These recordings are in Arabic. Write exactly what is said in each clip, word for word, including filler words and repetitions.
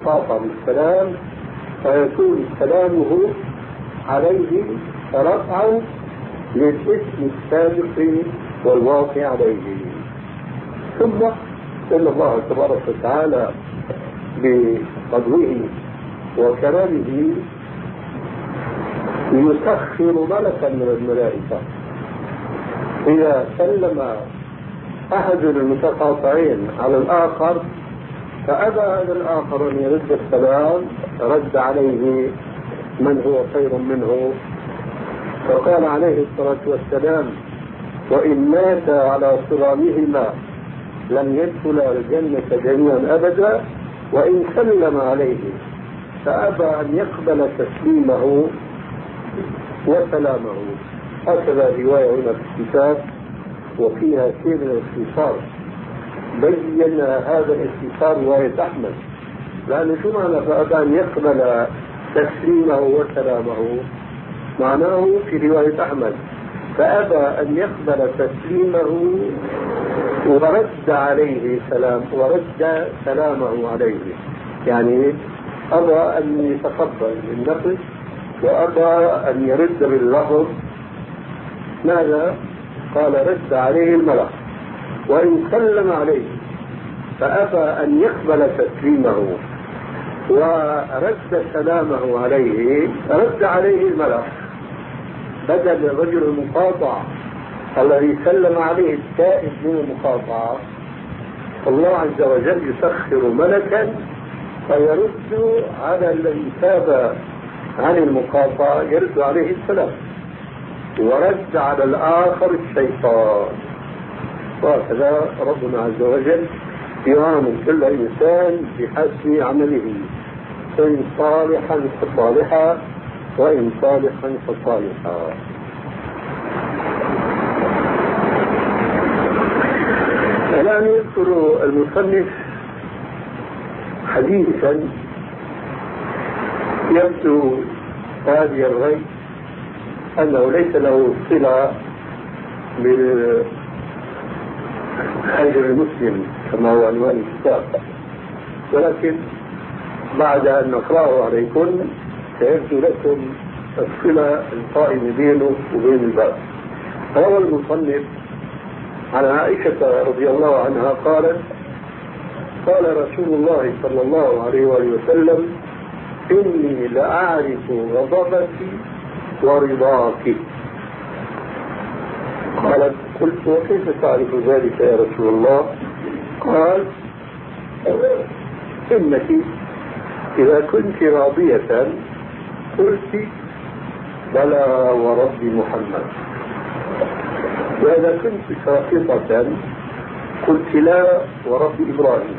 المقاطعة بالسلام فيكون سلامه عليه رفعا للاسم السابق والواقع عليه. ثم إن الله تبارك وتعالى بفضله وكرمه يسخر ملكا من الملائكة إذا سلم أحد المتقاطعين على الآخر فأبى هذا الآخر أن يرد السلام رد عليه من هو خير منه، فقال عليه الصلاة والسلام: وإن مات على صرامهما لم يدخل الجنة جميعا أبدا، وإن سلم عليه فأبى أن يقبل تسليمه وسلامه. هكذا رواية هنا في الكتاب وفيها شيء من الاختصار، بين هذا الاختصار رواية أحمد، لأنه شو معنى فأبى أن يقبل تسليمه وسلامه؟ معناه في رواية أحمد فأبى أن يقبل تسليمه ورد عليه سلام ورد سلامه عليه، يعني أبى أن يتقبل النفس وأبى أن يرد باللفظ. ماذا؟ قال: رد عليه الملك. وإن سلم عليه فأبى أن يقبل تسليمه ورد سلامه عليه، رد عليه الملك بدل الرجل المقاطع الذي سلم عليه التائب من المقاطعة. الله عز وجل يسخر ملكا فيرد على الذي تاب عن المقاطعة، يرد عليه السلام، ورد على الآخر الشيطان. وهكذا ربنا عز وجل يعامل كل إنسان بحسب عمله، إن صالحا فصالحا وإن صالحا فصالحا. الآن يذكر المصنف حديثا يبدو هذه الغي أنه ليس له صلة بالحجر المسلم كما هو عنوان الكتاب، ولكن بعد أن نقرأه عليكم سيبدو لكم الصلة القائمة بينه وبين الباب. روى المصنف عن عائشة رضي الله عنها قالت: قال رسول الله صلى الله عليه وآله وسلم: إني لأعرف غضبك ورضاك. قالت: قلت: وكيف تعرف ذلك يا رسول الله؟ قال: إنك إذا كنت راضية قلت بلى ورب محمد، وإذا كنت ساقطة قلت لا ورب إبراهيم.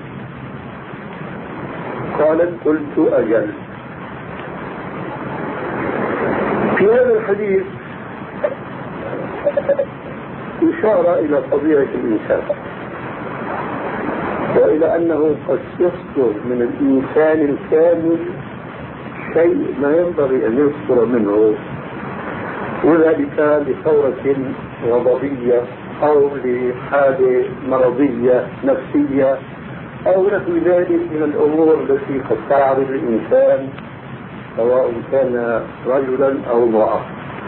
قالت: قلت أجل. في هذا الحديث إشارة إلى طبيعة الإنسان وإلى أنه قد يصدر من الإنسان الكامل شيء ما ينبغي أن يصدر منه، وذلك لثورة غضبية أو لحالة مرضية نفسية أو نحو ذلك من الأمور التي قد تعرض الإنسان سواء كان رجلا أو امرأة،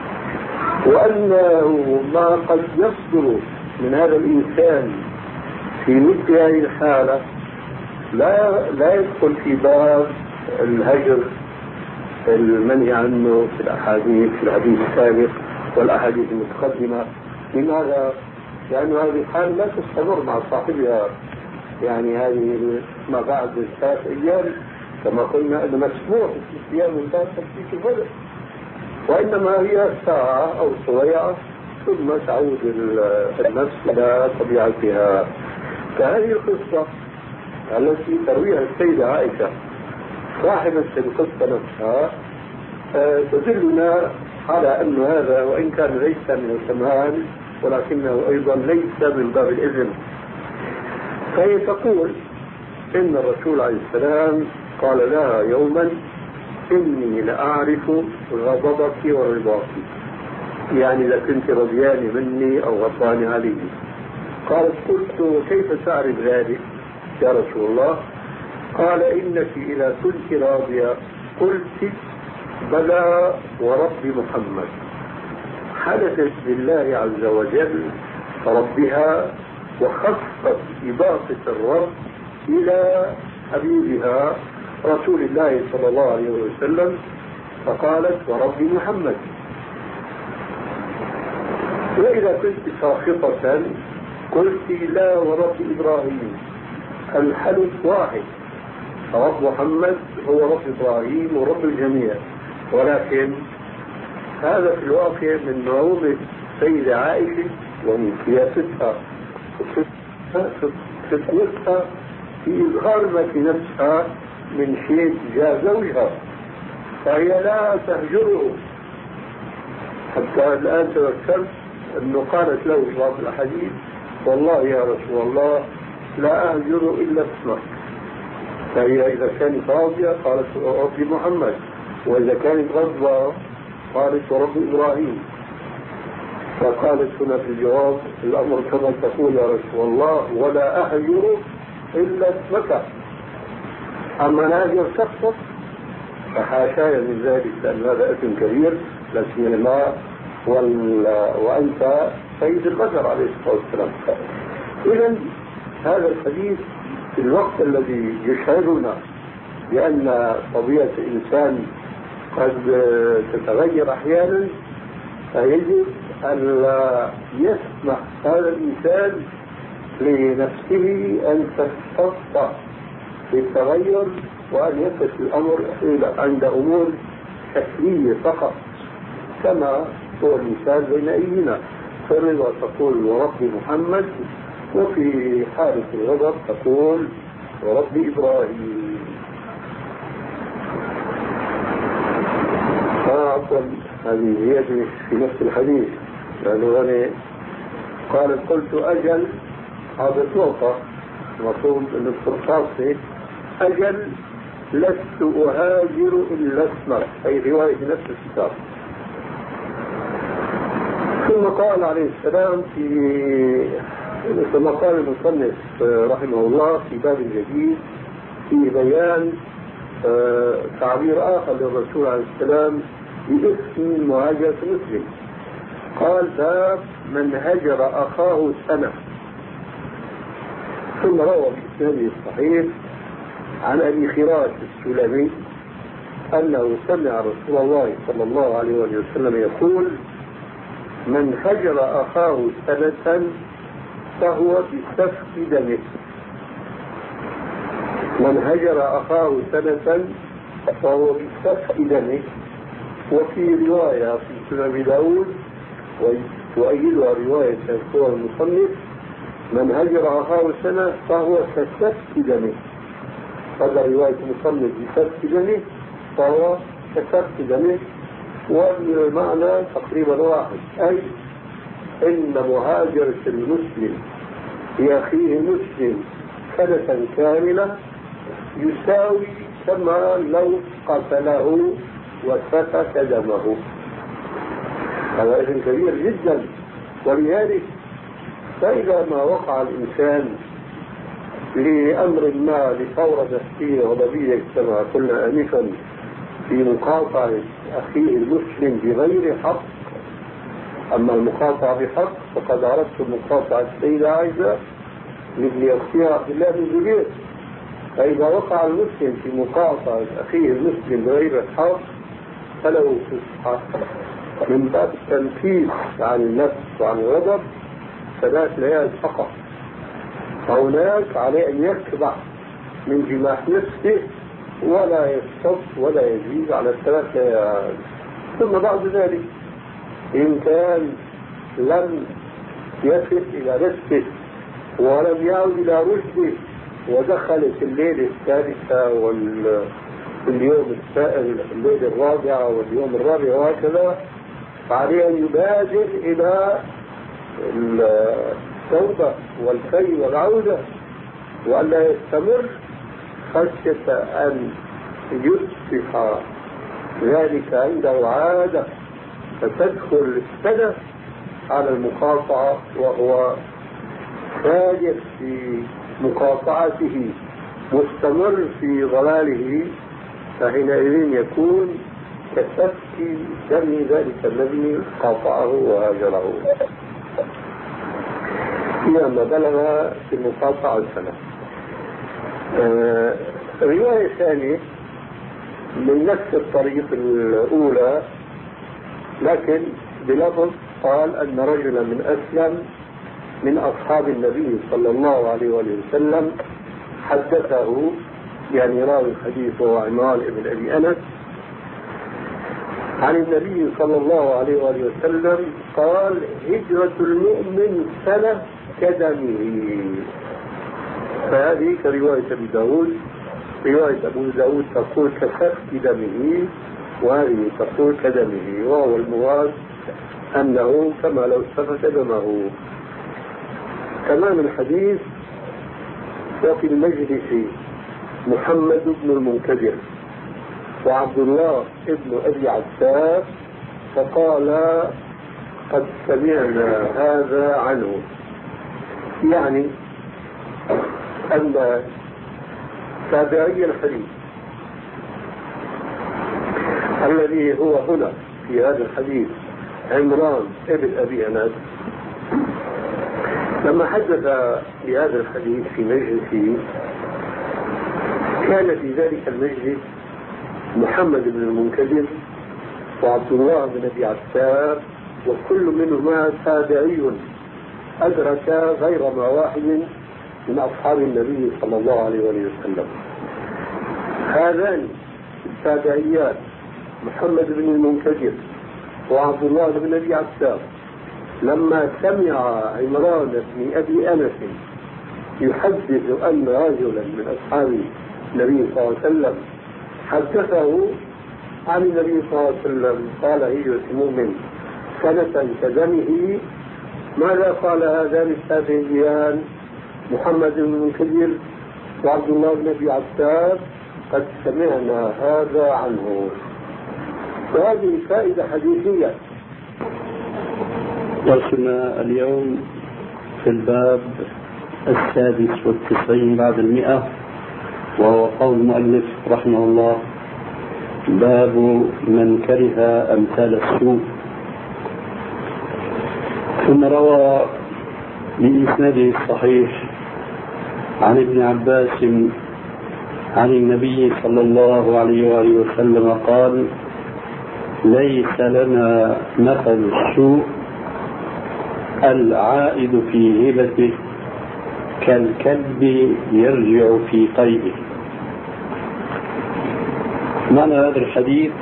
وأنه ما قد يصدر من هذا الإنسان في مثل هذه الحالة لا لا يدخل في باب الهجر المنهي عنه في الأحاديث في الحديث السابق والأحاديث المتقدمة. لماذا؟ لأن هذه الحالة لا تستمر مع صاحبها، يعني هذه ما بعد ثلاث أيام كما قلنا أنه مسموح في صيام ثلاث تفكيك الفجر، وإنما هي ساعة أو سويعة ثم تعود النفس إلى طبيعتها. فهذه القصة التي ترويها السيدة عائشة صاحبة القصة نفسها تدلنا على أن هذا وإن كان ليس من الكمال ولكنه أيضا ليس من باب الإذن. فهي تقول إن الرسول عليه السلام قال لها يوما: إني لأعرف غضبك ورضاك، يعني إذا كنت رضيان مني أو غضبان علي. قالت: قلت: كيف تعرف ذلك يا رسول الله؟ قال إنك إذا كنت راضية قلت بلى ورب محمد، حلفت بالله عز وجل ربها وخصت إضافة الرب إلى حبيبها رسول الله صلى الله عليه وسلم، فقالت ورب محمد. وإذا كنت ساخطة قلت لا ورب إبراهيم، الحلف واحد، رب محمد هو رب إبراهيم ورب الجميع، ولكن هذا في الواقع من نعومة السيدة عائشة ومن سياستها وفتنتها في إظهار ما في نفسها من شيء جاء زوجها، فهي لا تهجره. حتى الآن تذكرت أنه قالت له في بعض الأحاديث والله يا رسول الله لا أهجر إلا اسمك. فهي إذا كانت راضية قالت رب محمد، وإذا كانت غضبة قالت ورب إبراهيم. فقالت هنا في الجواب الأمر كما تقول يا رسول الله ولا أهجر إلا اسمك، أما نهجر شخصك فحاشايا من ذلك، لأن هذا اسم كبير لا سيما وأنت سيد البشر عليه الصلاة والسلام. إذن هذا الحديث في الوقت الذي يشعرنا بأن طبيعة الإنسان قد تتغير أحيانا، فيجب أن لا يسمح هذا الإنسان لنفسه أن تستطع بالتغير، وأن يقف الأمر عند أمور شكلية فقط، كما هو المثال بين أيدينا. في الرضا تقول ورب محمد، وفي حالة الغضب تقول ورب إبراهيم. عفوا هذه زيادة في نفس الحديث، لأنه أنا قالت قلت أجل، هذا توقع المفروض أن القرطاسي أجل لست أهاجر إلا اسمك، أي رواية نفس الكتاب. ثم قال عليه السلام في ثم قال المصنف رحمه الله في باب جديد في بيان تعبير آخر للرسول عليه السلام باسم مهاجرة مسلم. قال باب من هجر أخاه سنة. ثم روى بإسناده الصحيح عن أبي خراش السلمي أنه سمع رسول الله صلى الله عليه وسلم يقول من هجر أخاه سنة فهو بسفك دمه. من هجر أخاه سنة فهو بسفك دمه. وفي رواية في سنن أبي داود وأيدها رواية سوى المصنف من هجر أخاه سنة فهو كسفك دمه. هذا رواية المصنف بسفك دمه فهو كسفك دمه، والمعنى تقريبا واحد، أي إن مهاجرة المسلم لأخيه المسلم سنة كاملة يساوي كما لو قتله وسفك دمه. هذا اسم كبير جدا. ولذلك فإذا ما وقع الإنسان لأمر ما لثورة نفسية غضبية كما قلنا آنفا في مقاطعة أخيه المسلم بغير حق، أما المقاطعة بحق فقد عرفت مقاطعة السيدة عائشة لابن أختها عبد الله بن زبير. فإذا وقع المسلم في مقاطعة أخيه المسلم بغير الحق فله فسحة من باب التنفيذ عن النفس وعن الغضب ثلاث ليال فقط، فهناك عليه أن يكبح من جماح نفسه ولا يسقط ولا يزيد على الثلاث ليال. ثم بعد ذلك إن كان لم يصل إلى نفسه ولم يعود إلى رشده ودخلت الليلة الثالثة واليوم السائل الليلة الرابعة واليوم الرابع وهكذا، فعليه أن يبادر إلى التوبة والكي والعودة، وأن لا يستمر خشية أن يصبح ذلك عنده عادة فتدخل السنة على المقاطعة وهو فاجر في مقاطعته مستمر في ضلاله فحينئذ يكون كسفك دم ذلك الذي قاطعه وهاجره لما بلغ في المقاطعة السنة. آه رواية ثانية من نفس الطريق الأولى لكن بلفظ قال أن رجلا من أسلم من أصحاب النبي صلى الله عليه وسلم حدثه، يعني راوي الحديث هو عمران بن أبي أنس، عن النبي صلى الله عليه وسلم قال: هجرة المؤمن سنة كدمه. فهذه كرواية أبي داود. رواية أبو داود تقول كسفك دمه، وهذه تقول كدمه، وهو المراد أنه كما لو سفك دمه. تمام الحديث. وفي المجلس محمد بن المنكدر وعبد الله بن أبي عباس فقال: قد سمعنا هذا عنه. يعني أن تابعي الحديث الذي هو هنا في هذا الحديث عمران بن أبي أنس لما حدث بهذا الحديث في مجلسه كان في ذلك المجلس محمد بن المنكدر وعبد الله بن أبي عباس، وكل منهما تابعي أدرك غير ما واحد من أصحاب النبي صلى الله عليه وسلم. هذان التابعيان محمد بن المنكدر وعبد الله بن أبي عباس لما سمع عمران بن أبي أنس يحدث أن رجلا من أصحاب النبي صلى الله عليه وسلم حدثه عن النبي صلى الله عليه وسلم قال: هجرة المؤمن سنة كدمه، ماذا قال هذان التابعيان محمد بن المنكدر وعبد الله بن أبي عباس؟ قد سمعنا هذا عنه. وهذه فائدة حديثية. درسنا اليوم في الباب السادس والتسعين بعد المئة، وهو قول المؤلف رحمه الله: باب من كره أمثال السوء. ثم روى بإسناده الصحيح عن ابن عباس عن النبي صلى الله عليه وآله وسلم قال: ليس لنا مثل السوء العائد في هبته كالكلب يرجع في قيئه. معنى هذا الحديث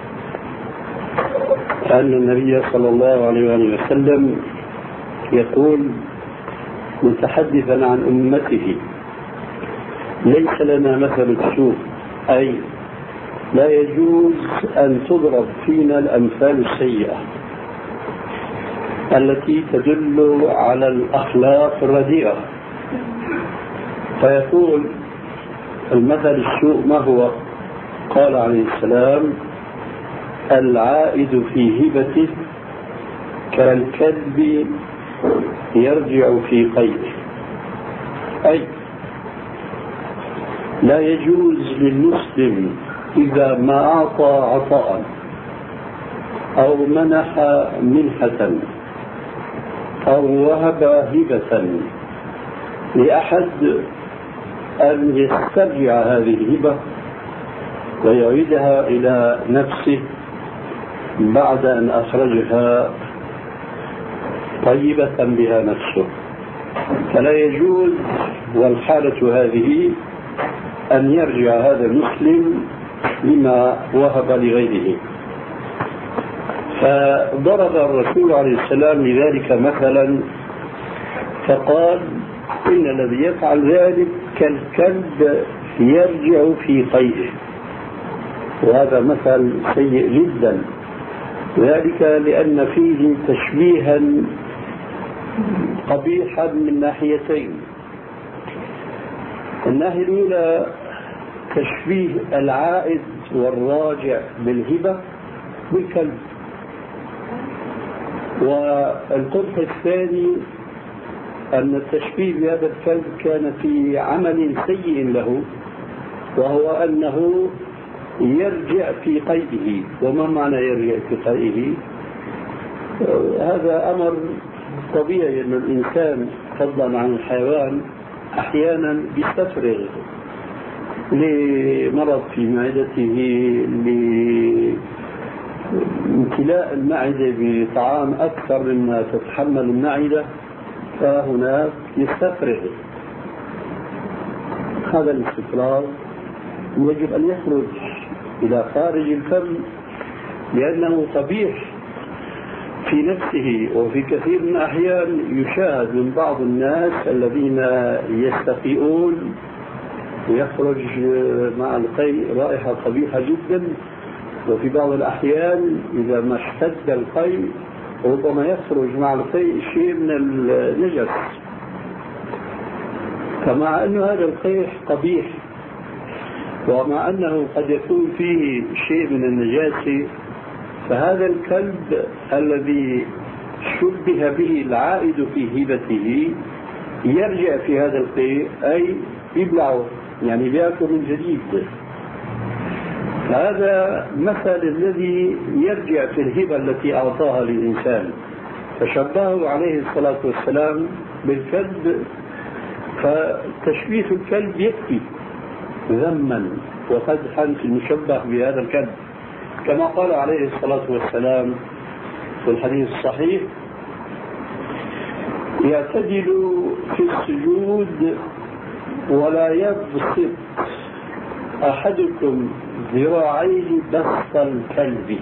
أن النبي صلى الله عليه وآله وسلم يقول متحدثا عن أمته: ليس لنا مثل السوء، أي لا يجوز أن تضرب فينا الأمثال السيئة التي تدل على الأخلاق الرديئة. فيقول: المثل السوء ما هو؟ قال عليه السلام: العائد في هبته كالكلب يرجع في قيئه. أي لا يجوز للمسلم إذا ما أعطى عطاء أو منح منحة أو وهب هبة لأحد أن يسترجع هذه الهبة ويعيدها إلى نفسه بعد أن أخرجها طيبة بها نفسه. فلا يجوز، والحالة هذه أن يرجع هذا المسلم لما وهب لغيره. فضرب الرسول عليه السلام لذلك مثلا فقال: إن الذي يفعل ذلك كالكلب يرجع في قيئه. وهذا مثل سيء جدا، ذلك لأن فيه تشبيها قبيحا من ناحيتين. الناحية الأولى تشبيه العائد والراجع بالهبة بالكلب، والقبح الثاني أن التشبيه بهذا الكلب كان في عمل سيء له وهو أنه يرجع في قيئه. وما معنى يرجع في قيئه؟ هذا أمر طبيعي، أن الإنسان فضلا عن الحيوان أحيانا بيستفرغ لمرض في معدته، لامتلاء المعدة بطعام أكثر مما تتحمل المعدة، فهناك يستفرغ. هذا الاستفراغ يجب أن يخرج إلى خارج الفم، لأنه قبيح في نفسه. وفي كثير من الأحيان يشاهد من بعض الناس الذين يستقيئون ويخرج مع القيء رائحة قبيحة جدا، وفي بعض الأحيان إذا ما اشتد القيء ربما يخرج مع القيء شيء من النجس. فمع أن هذا القيء قبيح، ومع أنه قد يكون فيه شيء من النجاسة، فهذا الكلب الذي شبه به العائد في هبته يرجع في هذا القيء، أي يبلعه، يعني بيأكل من جديد. هذا مثل الذي يرجع في الهبة التي أعطاها للإنسان، فشبهه عليه الصلاة والسلام بالكلب. فتشبيه الكلب يكفي ذما وقدحا في المشبه بهذا الكلب، كما قال عليه الصلاة والسلام في الحديث الصحيح: يعتدل في السجود ولا يبسط أحدكم ذراعيه بسط الكلب.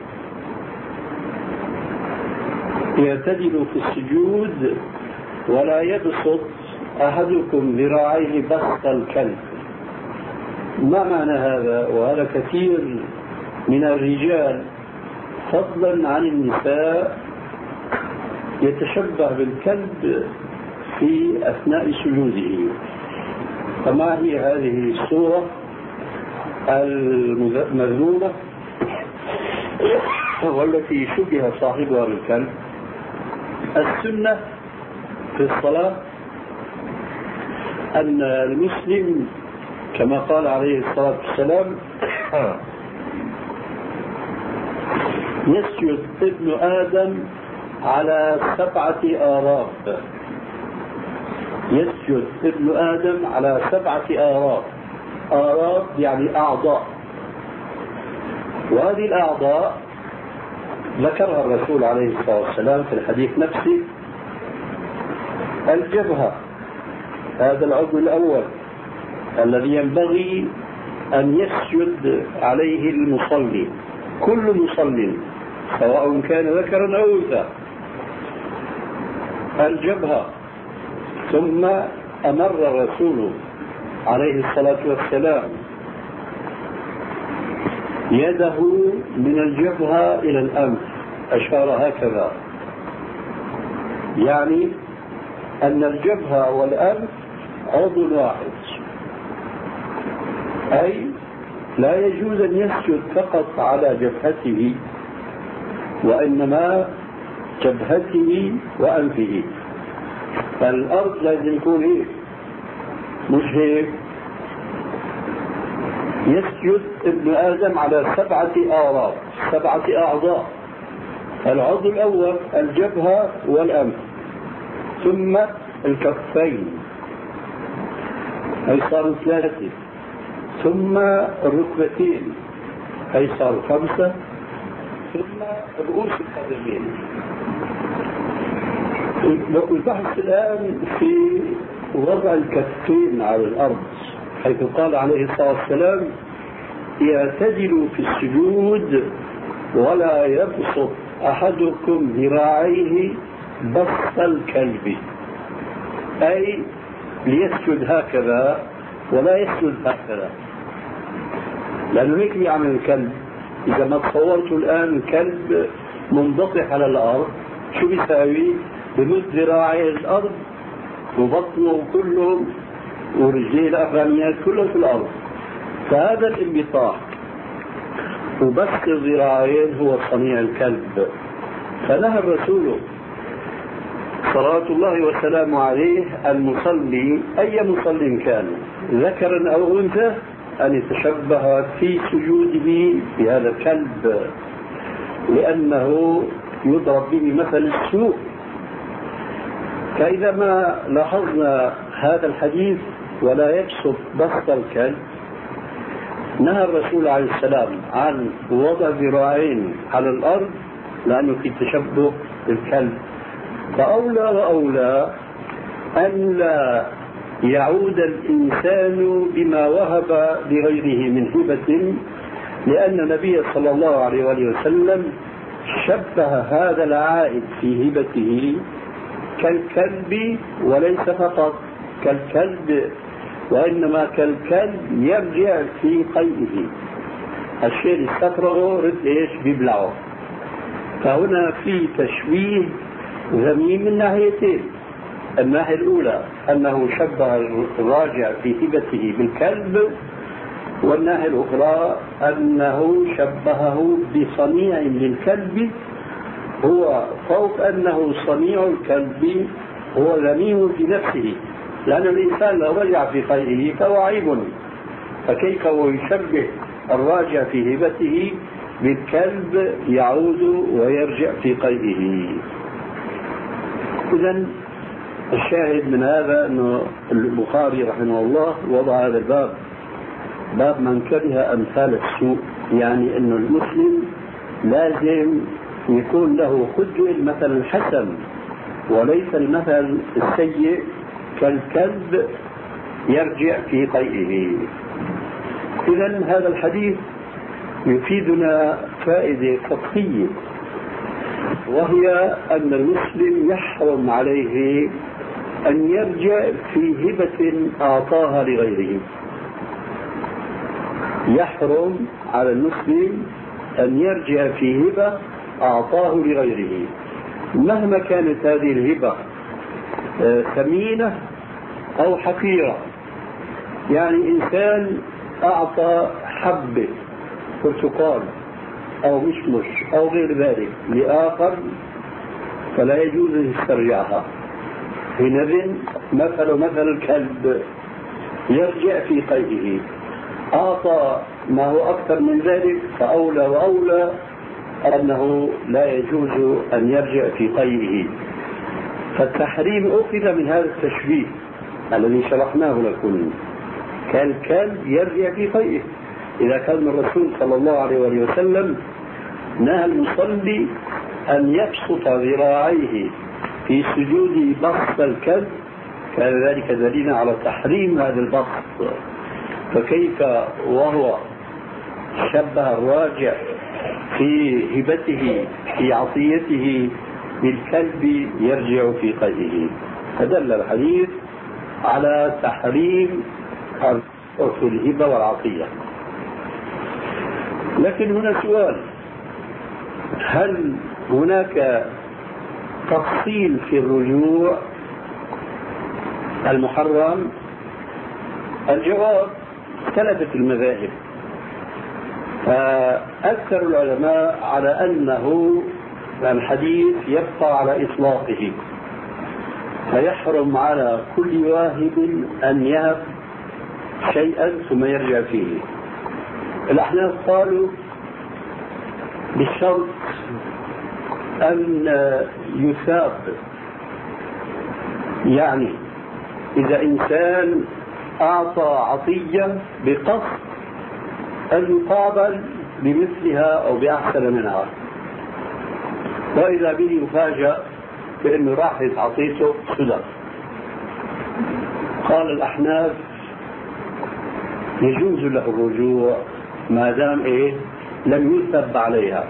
يعتدل في السجود ولا يبسط أحدكم ذراعيه بسط الكلب. ما معنى هذا؟ وهذا كثير من الرجال فضلا عن النساء يتشبه بالكلب في أثناء سجوده. فما هي هذه الصورة المذمومة والتي شبه صاحبها بالكلب؟ السنة في الصلاة أن المسلم كما قال عليه الصلاة والسلام: يسجد ابن آدم على سبعة آراب. يسجد ابن آدم على سبعة آراب. آراب يعني أعضاء، وهذه الأعضاء ذكرها الرسول عليه الصلاة والسلام في الحديث نفسه. الجبهة، هذا العضو الأول الذي ينبغي أن يسجد عليه المصلي، كل مصلي سواء كان ذكرا أو أنثى. الجبهة. ثم أمر الرسول عليه الصلاة والسلام يده من الجبهة إلى الأنف، أشار هكذا، يعني أن الجبهة والأنف عضو واحد، أي لا يجوز أن يسجد فقط على جبهته، وإنما جبهته وأنفه. فالأرض لازم يكون هيك، مش هيك. يسجد ابن آدم على سبعة آراب، سبعة أعضاء. العضو الأول الجبهة والأنف، ثم الكفين، أي صاروا ثلاثة، ثم الركبتين، أي صاروا خمسة، ثم رؤوس القدمين. البحث الآن في وضع الكفين على الأرض، حيث قال عليه الصلاة والسلام: يعتدل في السجود ولا يبسط أحدكم ذراعيه بسط الكلب، أي ليسجد هكذا ولا يسجد هكذا، لأنه هيك بيعمل الكلب. إذا ما تصورت الآن الكلب منبطح على الأرض، شو بيساوي؟ بمد ذراعيه الأرض وبطنه كله ورجليه الأخرانيات كله في الأرض. فهذا الانبطاح وبسط الذراعين هو صنيع الكلب. فنهى الرسول صلوات الله وسلامه عليه المصلي، أي مصلي كان ذكرا أو أنثى، أن يتشبه في سجوده بهذا الكلب، لأنه يضرب به مثل السوء. فإذا ما لاحظنا هذا الحديث ولا يبسط بسط الكلب، نهى الرسول عليه السلام عن وضع ذراعين على الأرض لأنه في تشبه بالكلب. فأولى وأولى أن لا يعود الإنسان بما وهب لغيره من هبة، لأن النبي صلى الله عليه وآله وسلم شبه هذا العائد في هبته كالكلب، وليس فقط كالكلب وإنما كالكلب يرجع في قيئه. الشيء اللي استفرغه رد ايش بيبلعه. فهنا في تشويه ذميم من ناحيتين. الناحية الأولى أنه شبه الراجع في هبته بالكلب، والناحية الأخرى أنه شبهه بصنيع للكلب، هو فوق أنه صنيع الكلب هو ذميم في نفسه، لأن الإنسان لو رجع في قيئه فهو عيب، فكيف هو يشبه الراجع في هبته بالكلب يعود ويرجع في قيئه؟ إذن الشاهد من هذا أنه البخاري رحمه الله وضع هذا الباب، باب من كره أمثال السوء، يعني أنه المسلم لازم يكون له قدوة المثل الحسن وليس المثل السيء كالكلب يرجع في قيئه. إذن هذا الحديث يفيدنا فائدة فقهية، وهي أن المسلم يحرم عليه أن يرجع في هبة أعطاها لغيره. يحرم على المسلم أن يرجع في هبة أعطاه لغيره مهما كانت هذه الهبة ثمينة أو حقيرة. يعني إنسان أعطى حبة برتقال أو مشمش أو غير ذلك لآخر فلا يجوز أن يسترجعها، حينئذ مثل مثل الكلب يرجع في قيئه. أعطى ما هو أكثر من ذلك فأولى وأولى أنه لا يجوز أن يرجع في قيئه. فالتحريم أخذ من هذا التشبيه الذي شرحناه لكم، كان الكلب يرجع في قيئه. إذا كان الرسول صلى الله عليه وسلم نهى المصلي أن يبسط ذراعيه في سجود بسط الكلب، كان ذلك دليلا على تحريم هذا البسط، فكيف وهو شبه الراجع في هبته في عطيته بالكلب يرجع في قيئه. فدل الحديث على تحريم الهبة والعطية. لكن هنا سؤال: هل هناك تفصيل في الرجوع المحرم؟ الجواب: اختلفت المذاهب، فأكثر العلماء على أنه الحديث يبقى على إطلاقه، فيحرم على كل واهب أن يهب شيئا ثم يرجع فيه. الأحناف قالوا بالشرط أن يثاب، يعني إذا إنسان أعطى عطية بقصد أن يقابل بمثلها أو بأحسن منها، وإذا به يفاجأ بأنه راحت عطيته صدف، قال الأحناف يجوز له الرجوع ما دام إيه لم يثب عليها.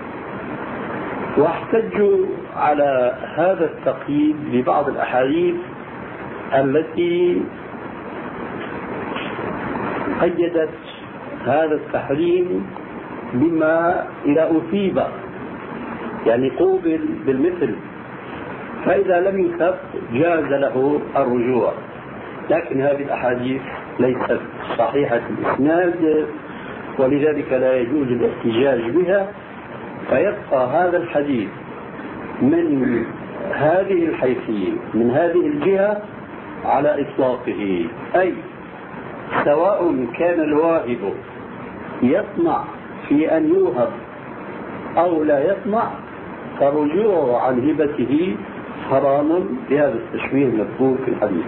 واحتجوا على هذا التقييد ببعض الأحاديث التي قيدت هذا التحريم بما إذا أثيب يعني قوبل بالمثل، فإذا لم يثب جاز له الرجوع. لكن هذه الأحاديث ليست صحيحة الإسناد، ولذلك لا يجوز الاحتجاج بها، فيبقى هذا الحديث من هذه الحيثية من هذه الجهة على إطلاقه، أي سواء كان الواهب يطمع في أن يوهب أو لا يطمع، فرجوعه عن هبته حرام بهذا التشبيه المذكور في الحديث.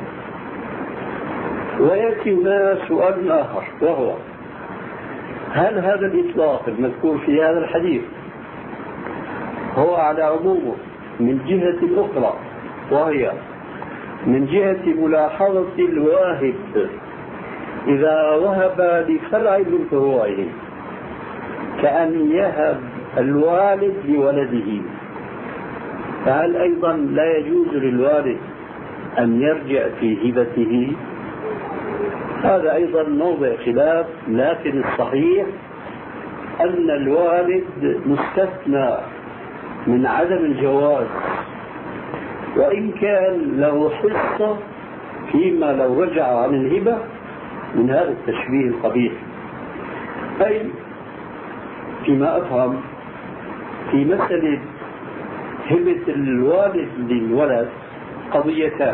ويأتي هنا سؤال آخر، وهو هل هذا الإطلاق المذكور في هذا الحديث هو على عمومه من جهة أخرى، وهي من جهة ملاحظة الواهب إذا وهب لفرع من فروعه، كأن يهب الوالد لولده، فهل أيضا لا يجوز للوالد أن يرجع في هبته؟ هذا أيضا موضع خلاف، لكن الصحيح أن الوالد مستثنى من عدم الجواز، وإن كان له حصة فيما لو رجع عن الهبة من هذا التشبيه القبيح. أي فيما أفهم في مسألة هبة الوالد للولد قضيتان،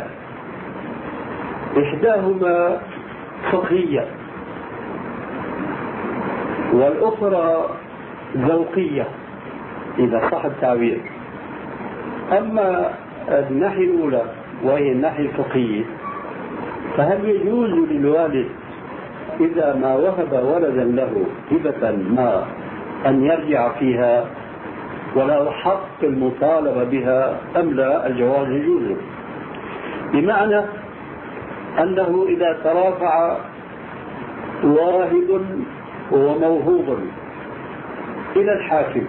إحداهما فقهية والأخرى ذوقية إذا صح التعبير. أما الناحية الأولى وهي الناحية الفقهية، فهل يجوز للوالد إذا ما وهب ولدا له هبة ما أن يرجع فيها وله حق المطالبة بها أم لا؟ الجواز يجوز، بمعنى أنه إذا ترافع واهب وموهوب إلى الحاكم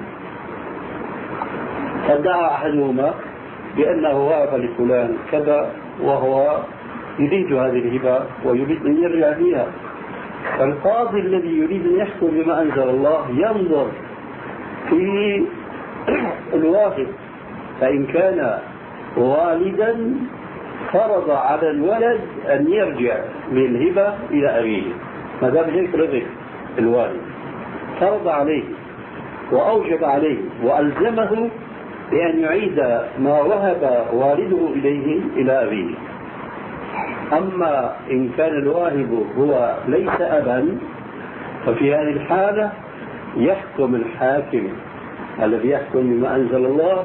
فادعى أحدهما بأنه وهب لفلان كذا وهو يريد هذه الهبة ويريد أن يرجع فيها، فالقاضي الذي يريد أن يحكم بما أنزل الله ينظر في الواهب، فإن كان والدا فرض على الولد أن يرجع بالهبة إلى أبيه، ما دام هيك رضي الوالد فرض عليه وأوجب عليه وألزمه بأن يعيد ما وهب والده إليه إلى أبيه. أما إن كان الواهب هو ليس أبا، ففي هذه الحالة يحكم الحاكم الذي يحكم بما أنزل الله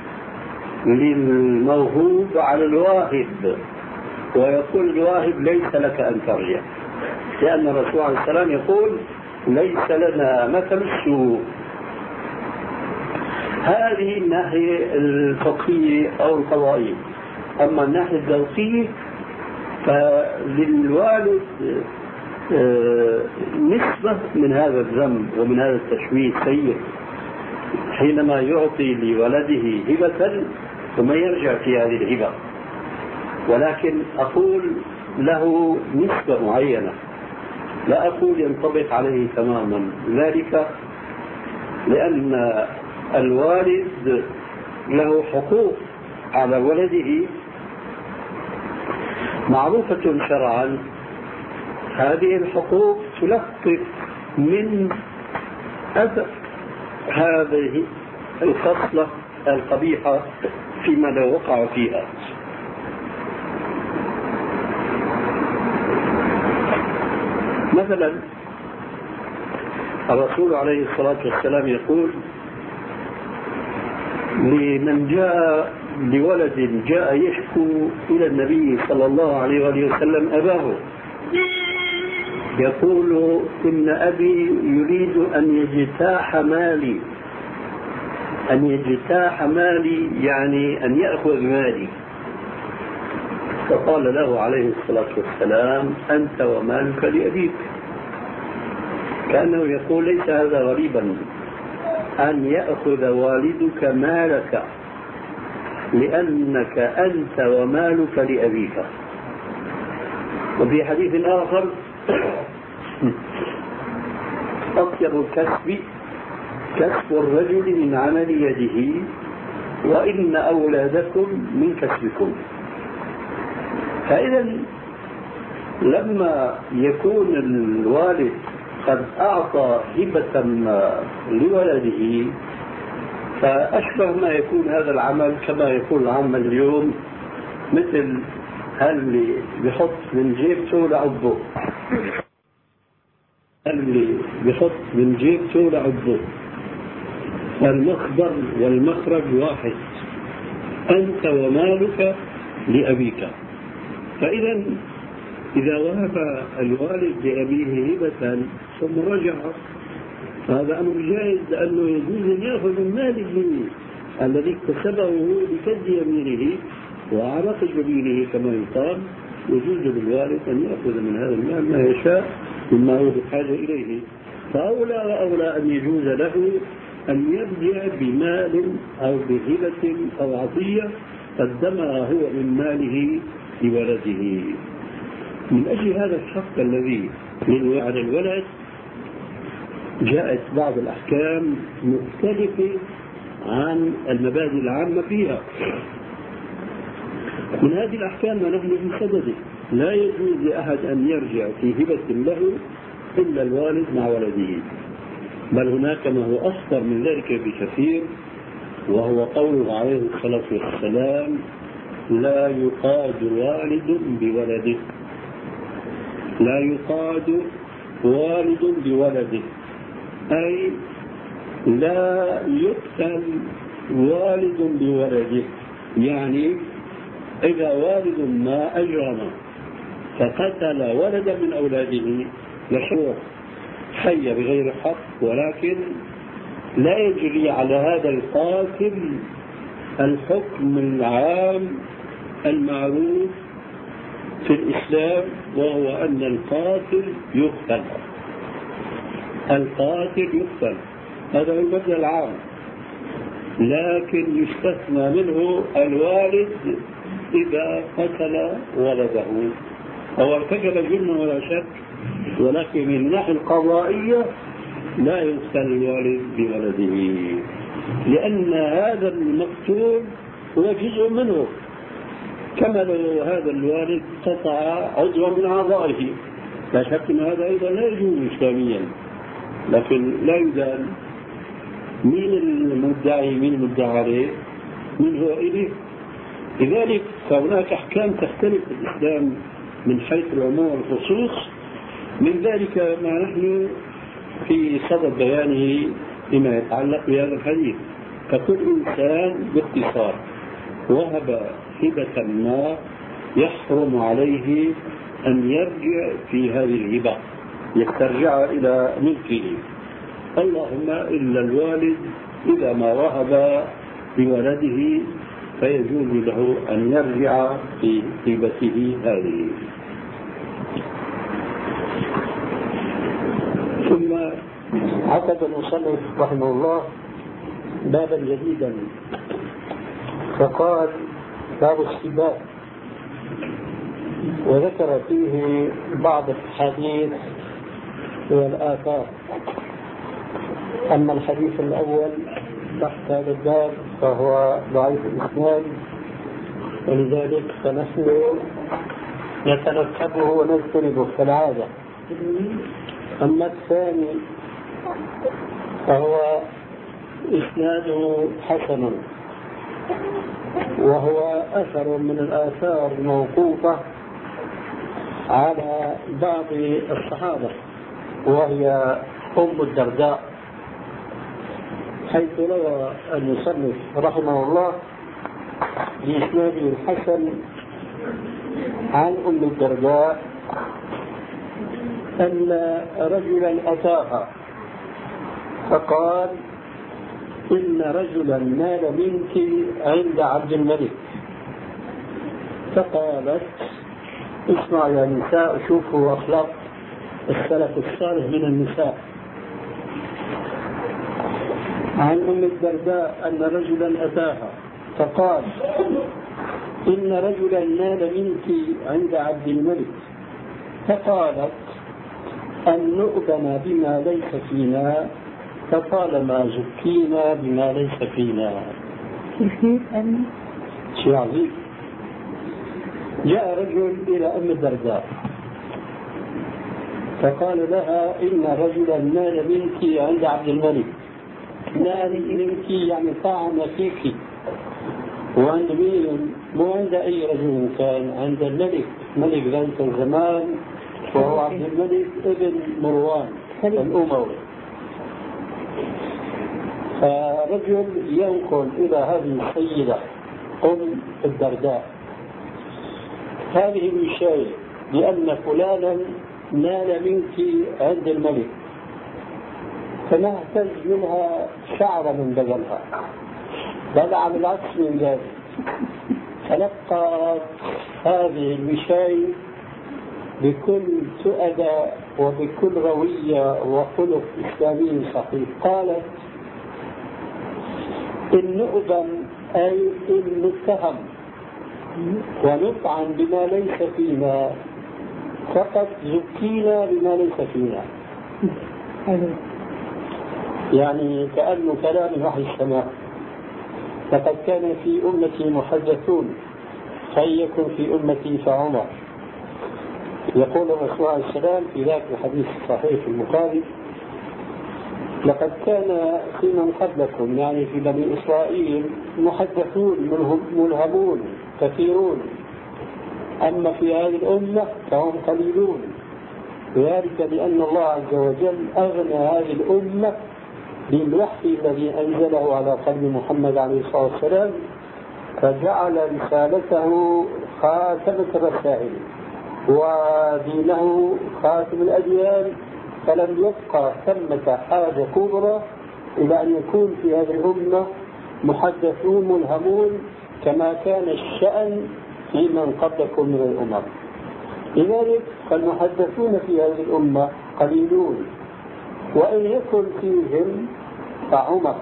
للموهوب على الواهب، ويقول الواهب ليس لك أن ترجع، لأن الرسول عليه السلام يقول ليس لنا مثل السوء. هذه الناحية الفقهية أو القضائية. أما الناحية الذوقية فللوالد نسبة من هذا الذنب ومن هذا التشويه السيء حينما يعطي لولده هبة ثم يرجع في هذه الهبة، ولكن أقول له نسبة معينة، لا أقول ينطبق عليه تماما، ذلك لأن الوالد له حقوق على ولده معروفة شرعا، هذه الحقوق تلطف من أثر هذه الخصلة القبيحة فيما لو وقع فيها. مثلا الرسول عليه الصلاة والسلام يقول لمن جاء لولد جاء يشكو إلى النبي صلى الله عليه وآله وسلم أباه، يقول إن أبي يريد أن يجتاح مالي، أن يجتاح مالي يعني أن يأخذ مالي، فقال له عليه الصلاة والسلام أنت ومالك لأبيك، كأنه يقول ليس هذا غريبا أن يأخذ والدك مالك لأنك أنت ومالك لأبيك. وفي حديث آخر أطيب الكسب كسب الرجل من عمل يده وإن أولادكم من كسبكم. فإذا لما يكون الوالد قد أعطى هبة لولده فأشبه ما يكون هذا العمل كما يكون العمل اليوم، مثل هل بيحط من جيبته لعبه اللي بحط من جيبته لعبه، المخبر والمخرج واحد، أنت ومالك لأبيك. فإذا إذا وهب الوالد لأبيه هبة ثم رجع، هذا أمر جائز، لأنه يجوز أن يأخذ من مال ابنه الذي اكتسبه بكد يمينه وأعرق جبينه كما يقال. يجوز للوالد أن يأخذ من هذا المال ما يشاء مما هو بحاجة إليه، فأولى وأولى أن يجوز له أن يبدأ بمال أو بهبة أو عطية قدمها هو من ماله لولده. من أجل هذا الحق الذي على الولد جاءت بعض الأحكام مختلفة عن المبادئ العامة فيها. من هذه الأحكام ما نحن في صدده، لا يجوز لأحد أن يرجع في هبة له إلا الوالد مع ولده، بل هناك ما هو أخطر من ذلك بكثير، وهو قوله عليه الصلاة والسلام: لا يقاد والد بولده، لا يقاد والد بولده، أي لا يقتل والد بولده. يعني إذا والد ما أجرم فقتل ولدا من أولاده يشعر حي بغير حق، ولكن لا يجري على هذا القاتل الحكم العام المعروف في الإسلام، وهو أن القاتل يقتل، القاتل يقتل، هذا هو المبدأ العام. لكن يستثنى منه الوالد إذا قتل ولده أو ارتكب جرما ولا شك، ولكن من الناحية القضائية لا يقتل الوالد بولده، لأن هذا المقتول هو جزء منه، كما لو هذا الوالد قطع عضوا من أعضائه، لا شك أن هذا أيضا لا يجوز إسلاميا، لكن لا يدان مين المدعي مين المدعى عليه من هو إليه. لذلك فهناك أحكام تختلف في الإسلام من حيث العموم والخصوص، من ذلك ما نحن في صدد بيانه فيما يتعلق بهذا الحديث. فكل إنسان باختصار وهب هبة ما يحرم عليه أن يرجع في هذه الهبة، يسترجع إلى ملكه، اللهم إلا الوالد إذا ما وهب لولده فيجوز له أن يرجع في هبته هذه. ثم عقد المصنف رحمه الله بابا جديدا فقال: باب السباق، وذكر فيه بعض الحديث والآثار. أما الحديث الأول تحت هذا الباب فهو ضعيف الإسناد، ولذلك فنحن نتنكبه ونجتنبه كالعادة. أما الثاني فهو إسناده حسن، وهو أثر من الآثار الموقوفة على بعض الصحابة، وهي أم الدرداء، حيث روى المصنف رحمه الله بإسناده الحسن عن أم الدرداء أن رجلا أتاها فقال: إن رجلا نال منك عند عبد الملك. فقالت: اسمع يا نساء، شوفوا أخلاق السلف الصالح من النساء. عن أم الدرداء أن رجلا أتاها فقال: إن رجلا نال منك عند عبد الملك. فقالت: أن نؤذن بما ليس فينا فطالما زكينا بما ليس فينا. شيء عظيم. جاء رجل إلى أم الدرداء فقال لها: إن رجلا نال منك عند عبد الملك. نال منك يعني طعن فيك، وعند مين؟ مو عند أي رجل كان، عند الملك، ملك ذلك الزمان، وهو عبد الملك ابن مروان. الأموي. فرجل ينقل إلى هذه السيدة أم الدرداء هذه الوشاية لأن فلانا نال منك عند الملك، فما اهتز منها شعر من بدنها، بل على العكس من ذلك، تلقى هذه الوشاية بكل سؤدة وبكل روية وخلق إسلامي صحيح. قالت: إن نؤذن أي إن نتهم ونطعن بما ليس فينا فقد زكينا بما ليس فينا. يعني كأنه كلام وحي السماء. لقد كان في أمتي محدثون فليكن في أمتي فعمر. يقول الرسول عليه السلام في ذاك الحديث الصحيح المقابل: لقد كان في من قبلكم يعني في بني إسرائيل محدثون ملهمون كثيرون، أما في هذه الأمة فهم قليلون، وذلك لأن الله عز وجل أغنى هذه الأمة بالوحي الذي أنزله على قلب محمد عليه الصلاة والسلام، فجعل رسالته خاتمة الرسائل ودينه خاتم الأديان، فلم يبقى ثمة حاجة كبرى إلى أن يكون في هذه الأمة محدثون ملهمون كما كان الشأن في من قبلكم من الأمم. لذلك فالمحدثون في هذه الأمة قليلون، وإن يكن فيهم فعمر.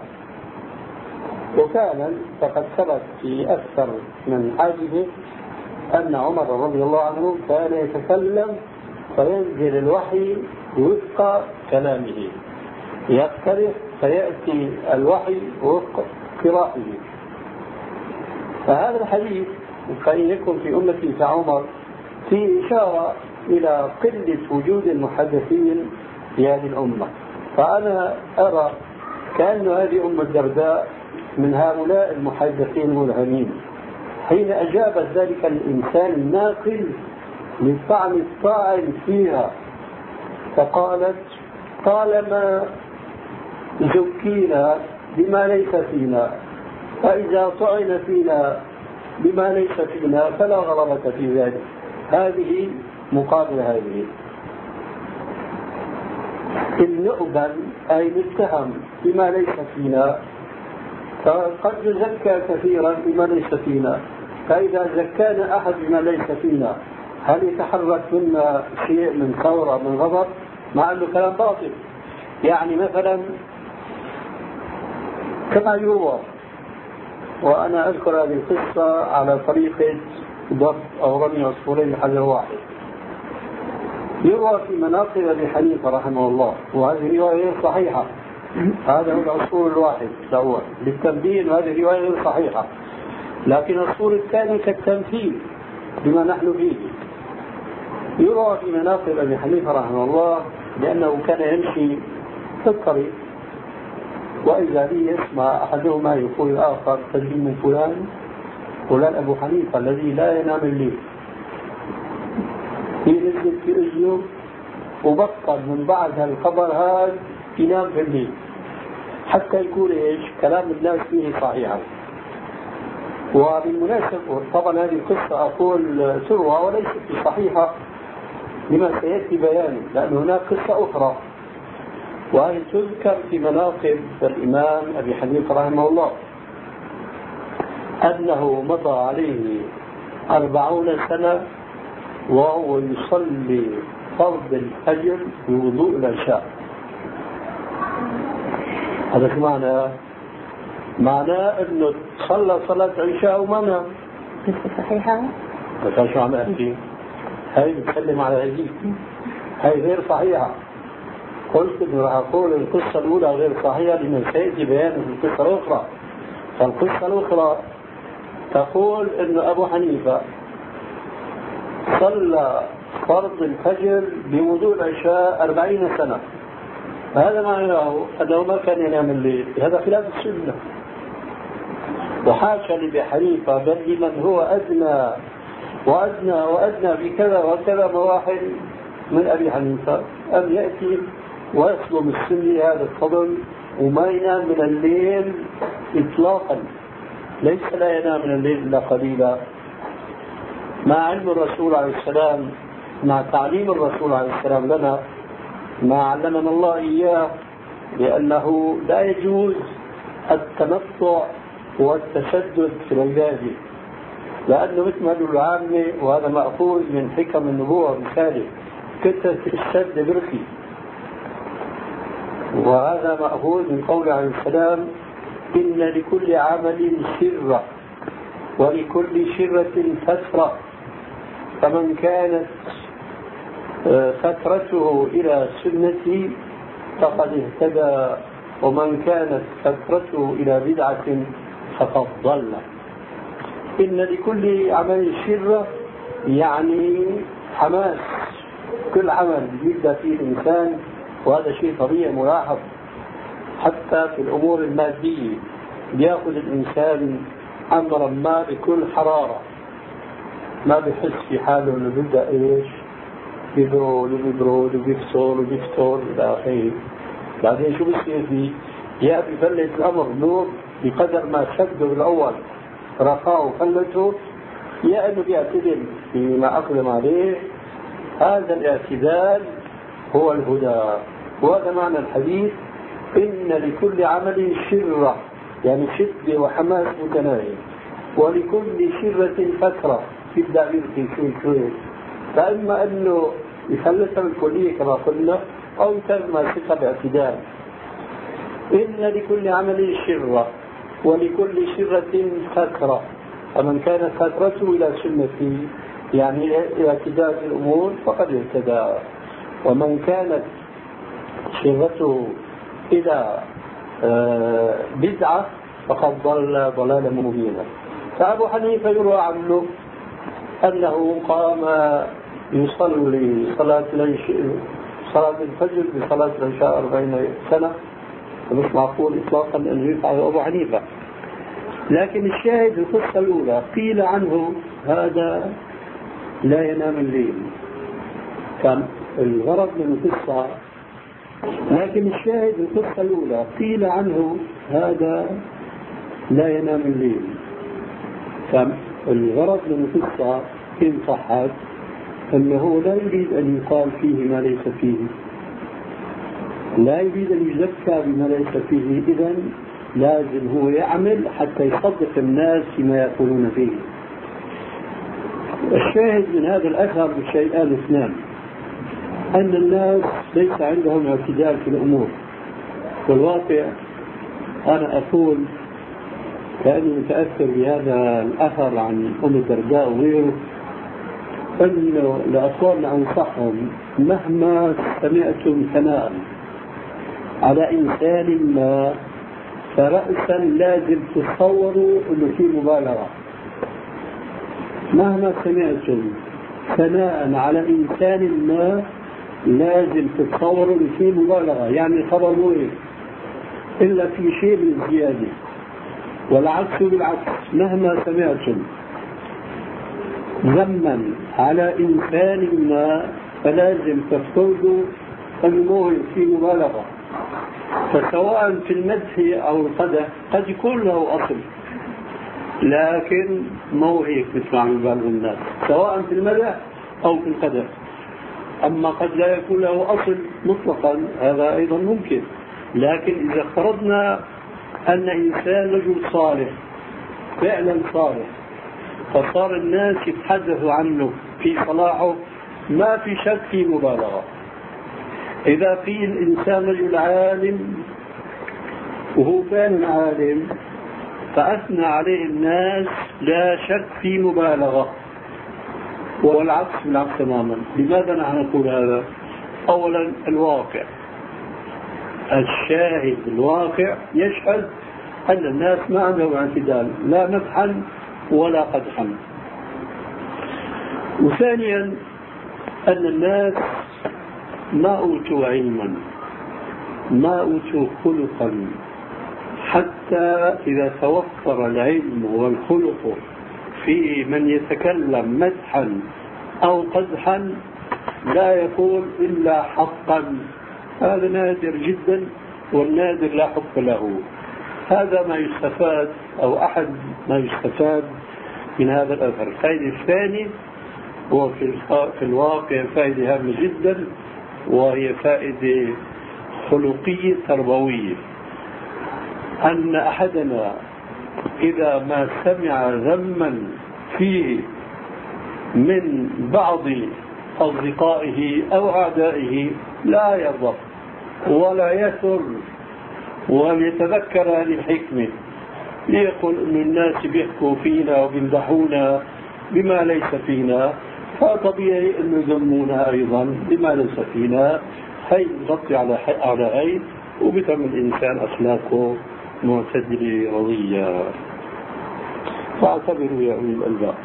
وفعلا فقد ثبت في أكثر من حديث أن عمر رضي الله عنه كان يتكلم فينزل الوحي وفق كلامه، يقترح فيأتي الوحي وفق قراءته. فهذا الحديث فإن يكن في أمتي كعمر في إشارة إلى قلة وجود المحدثين في هذه الأمة. فأنا أرى كأن هذه أم الدرداء من هؤلاء المحدثين الملهمين حين أجابت ذلك الإنسان الناقل للطعن الطاعن فيها، فقالت: طالما زكينا بما ليس فينا، فإذا طعن فينا بما ليس فينا فلا غرابة في ذلك. هذه مقابل هذه. إن نؤذن أي نتهم بما ليس فينا، فقد نزكى كثيرا بما ليس فينا، فإذا زكانا أحد بما ليس فينا هل يتحرك منا شيء من ثورة من غضب؟ مع أنه كلام باطل. يعني مثلا كما يروى، وأنا أذكر هذه القصة على طريقة ضرب أو رمي عصفورين بحجر واحد. يروى في مناقب أبي حنيفة رحمه الله، وهذه رواية غير صحيحة، هذا هو العصفور الواحد الأول للتنبيه، وهذه الرواية غير صحيحة، لكن العصفور الثاني كالتمثيل بما نحن فيه. يروى في مناقب أبي حنيفة رحمه الله لأنه كان يمشي في الطريق وإذا به يسمع أحدهما يقول الآخر: تدري من فلان؟ فلان أبو حنيفة الذي لا ينام الليل. ينزل في أذنه وبطل من بعد الخبر هذا ينام في الليل حتى يكون إيش كلام الناس فيه صحيحا. وبالمناسبة طبعا هذه القصة أقول تروى وليست صحيحة لما سيأتي بيانه، لأن هناك قصة أخرى وهي تذكر في مناقب الإمام أبي حنيفة رحمه الله أنه مضى عليه أربعون سنة وهو يصلي فرض الفجر بوضوء العشاء. هذا شو معناه؟ معناه أنه صلى صلاة العشاء وما نام. قصة صحيحة؟ بس شو عم أحكي؟ هاي بتكلم على هذه، هاي غير صحيحة. قلت انه راح اقول القصه الاولى غير صحيحه لمن سياتي بيان القصه الاخرى. فالقصه الاخرى تقول ان ابو حنيفه صلى فرض الفجر بوضوء العشاء أربعين سنه، هذا معناه انه ما كان ينام الليل، هذا خلاف السنه. وحاشا لابي حنيفه بل لمن هو ادنى وادنى وادنى بكذا وكذا مراحل من ابي حنيفه ان ياتي ويصدم السني هذا الصدم وما ينام من الليل إطلاقا، ليس لا ينام من الليل إلا قليلا، مع علم الرسول عليه السلام، مع تعليم الرسول عليه السلام لنا ما علمنا الله إياه، لأنه لا يجوز التنطع والتشدد في العبادة، لأنه مثل ما يقول العامة، وهذا مأخوذ من حكم النبوة رسالة، كثرة الشد برخي، وهذا مأخوذ من قوله عليه السلام: إن لكل عمل شرة ولكل شرة فترة، فمن كانت فترته إلى سنتي فقد اهتدى، ومن كانت فترته إلى بدعة فقد ضل. إن لكل عمل شرة يعني حماس، كل عمل يبدأ فيه الإنسان، وهذا شيء طبيعي ملاحظ حتى في الأمور المادية، بيأخذ الإنسان أمرا ما بكل حرارة، ما بيحس في حاله إنه بيبدأ إيش بيبرد وبيبرد وبيفصل وبيفطر إلى آخره. بعدين شو بيصير فيه؟ يا بيفلت الأمر نور بقدر ما شده بالأول رخاء وفلته، يا إنه بيعتدل فيما أقدم عليه. هذا الاعتدال هو الهدى، وهذا معنى الحديث: إن لكل عمل شرة، يعني شدة وحماس متناهي، ولكل شرة فترة، يبدأ يلقي شوي شوي، فإما أنه يخلصها بالكلية كما قلنا، أو يمسكها باعتدال. إن لكل عمل شرة ولكل شرة فترة، فمن كانت فترته إلى سنتي يعني اعتدال الأمور فقد اهتدى، ومن كانت شرته إلى بدعة فقد ضل ضلالا مبينا. فأبو حنيفة يروى عنه أنه قام يصلي صلاة صلاة الفجر بصلاة العشاء أربعين سنة، مش معقول إطلاقا أن يفعل أبو حنيفة. لكن الشاهد القصة الأولى قيل عنه هذا لا ينام الليل، كان الغرض من القصة. لكن الشاهد القصة الأولى قيل عنه هذا لا ينام الليل، فالغرض من القصة إن صحت أنه لا يريد أن يقال فيه ما ليس فيه، لا يريد أن يزكى بما ليس فيه، إذن لازم هو يعمل حتى يصدق الناس فيما يقولون فيه. الشاهد من هذا الأثر بشيئان اثنان: أن الناس ليس عندهم اعتدال في الأمور، والواقع أنا أقول كأني متأثر بهذا الأثر عن أم الدرداء وغيره، أنه لأطفالنا أنصحهم مهما سمعتم ثناء على إنسان ما فرأسا لازم تتصوروا أنه في مبالغة. مهما سمعتم ثناء على إنسان ما لازم تتصوروا أنه في مبالغة، يعني خبر مهم إلا في شيء من الزيادة، والعكس بالعكس. مهما سمعتم ذما على إنسان ما فلازم تفترضوا أنه في مبالغة، فسواء في المدح أو القدح قد يكون له أصل، لكن مو هيك مثل ما يبالغ الناس، سواء في المدح أو في القدح. أما قد لا يكون له أصل مطلقا، هذا أيضا ممكن. لكن إذا افترضنا أن إنسان رجل صالح فعلا صالح، فصار الناس يتحدثوا عنه في صلاحه، ما في شك في مبالغة. إذا قيل إنسان رجل عالم وهو كان عالم فأثنى عليه الناس، لا شك في مبالغة، والعكس بالعكس تماما. لماذا نحن نقول هذا؟ أولا الواقع، الشاهد الواقع يشهد أن الناس ما عندهم اعتدال لا مدحا ولا قدحا. وثانيا أن الناس ما أوتوا علما، ما أوتوا خلقا، حتى إذا توفر العلم والخلق في من يتكلم مدحا أو قدحا لا يقول إلا حقا هذا نادر جدا، والنادر لا حكم له. هذا ما يستفاد أو أحد ما يستفاد من هذا الأثر. الفائدة الثانية هو في الواقع فائدة هامة جدا، وهي فائدة خلقية تربوية، أن أحدنا إذا ما سمع ذما فيه من بعض أصدقائه أو أعدائه لا يغضب ولا يثر، وأن يتذكر هذه الحكمة، ليقول أن الناس بيحكوا فينا وبيمدحونا بما ليس فينا، فطبيعي أن يذمونا أيضا بما ليس فينا. هي نغطي على على هي، وبتم الإنسان أخلاقه معتدلة رضية. فاعتبروا يا أولي الألباب.